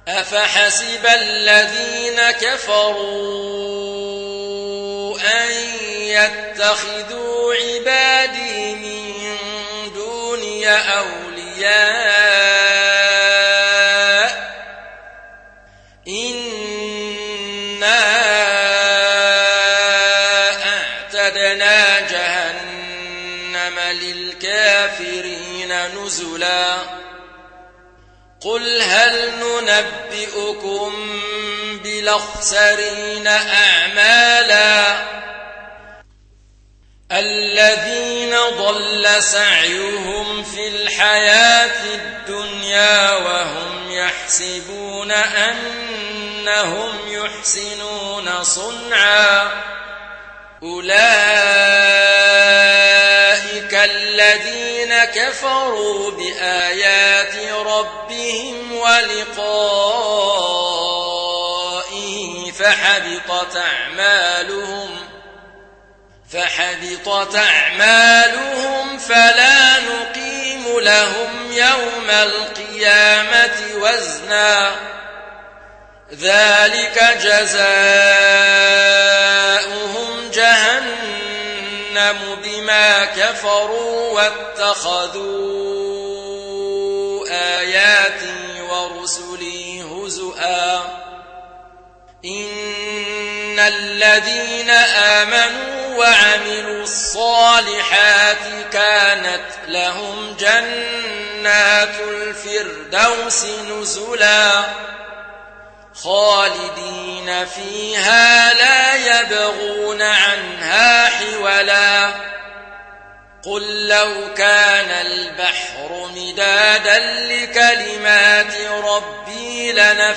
أفحسب الذين كفروا أن يتخذوا عبادي من دوني أولياء إنا أعتدنا جهنم للكافرين نزلا قل هل ننبئكم بالأخسرين أعمالا الذين ضل سعيهم في الحياة الدنيا وهم يحسبون أنهم يحسنون صنعا أولئك الذين كفروا بآيات ربهم ولقائه فحبطت أعمالهم فلا نقيم لهم يوم القيامة وزنا ذلك جزاؤهم جهنم بما كفروا واتخذوا آياتي ورسلي هزؤا إن الذين آمنوا وعملوا الصالحات كانت لهم جنات الفردوس نزلا خالدين فيها لا يبغون عنها حولا قل لو كان البحر مدادا لكلمات ربي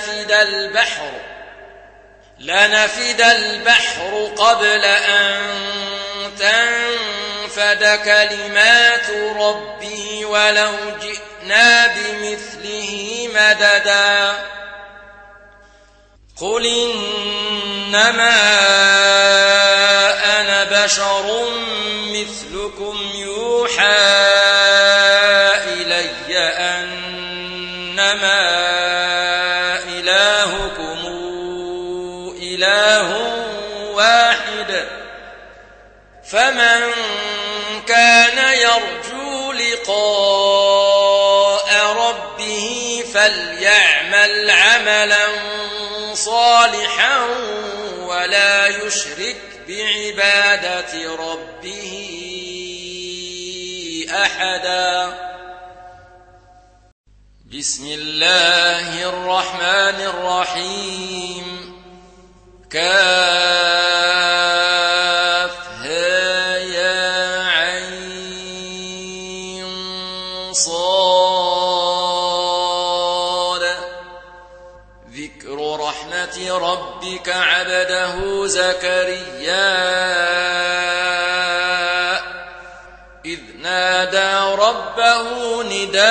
لنفد البحر قبل أن تنفد كلمات ربي ولو جئنا بمثله مددا قل إنما أنا بشر مثلكم يوحى إلي أنما إلهكم إله واحد فمن كان يرجو لقاء ربه فليعمل عملا صالحا ولا يشرك بعبادة ربه أحدا بسم الله الرحمن الرحيم كافها يا عين صاد ذكر رحمة ربك عبده زكريا إذ نادى ربه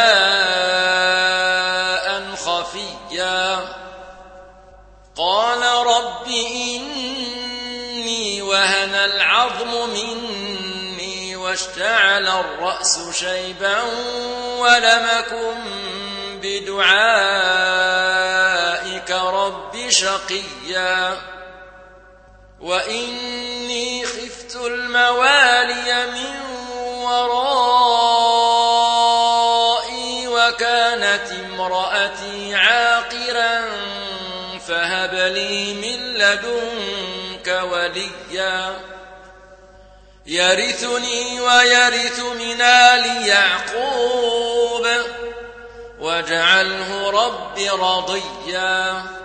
نداء خفيا قال رب إني وهن العظم مني واشتعل الرأس شيبا ولم أكن بدعائك رب شقيا وإني خفت الموالي من ورائي وكانت امرأتي عاقرا فهب لي من لدنك وليا يرثني ويرث من آل يعقوب واجعله رب رضيا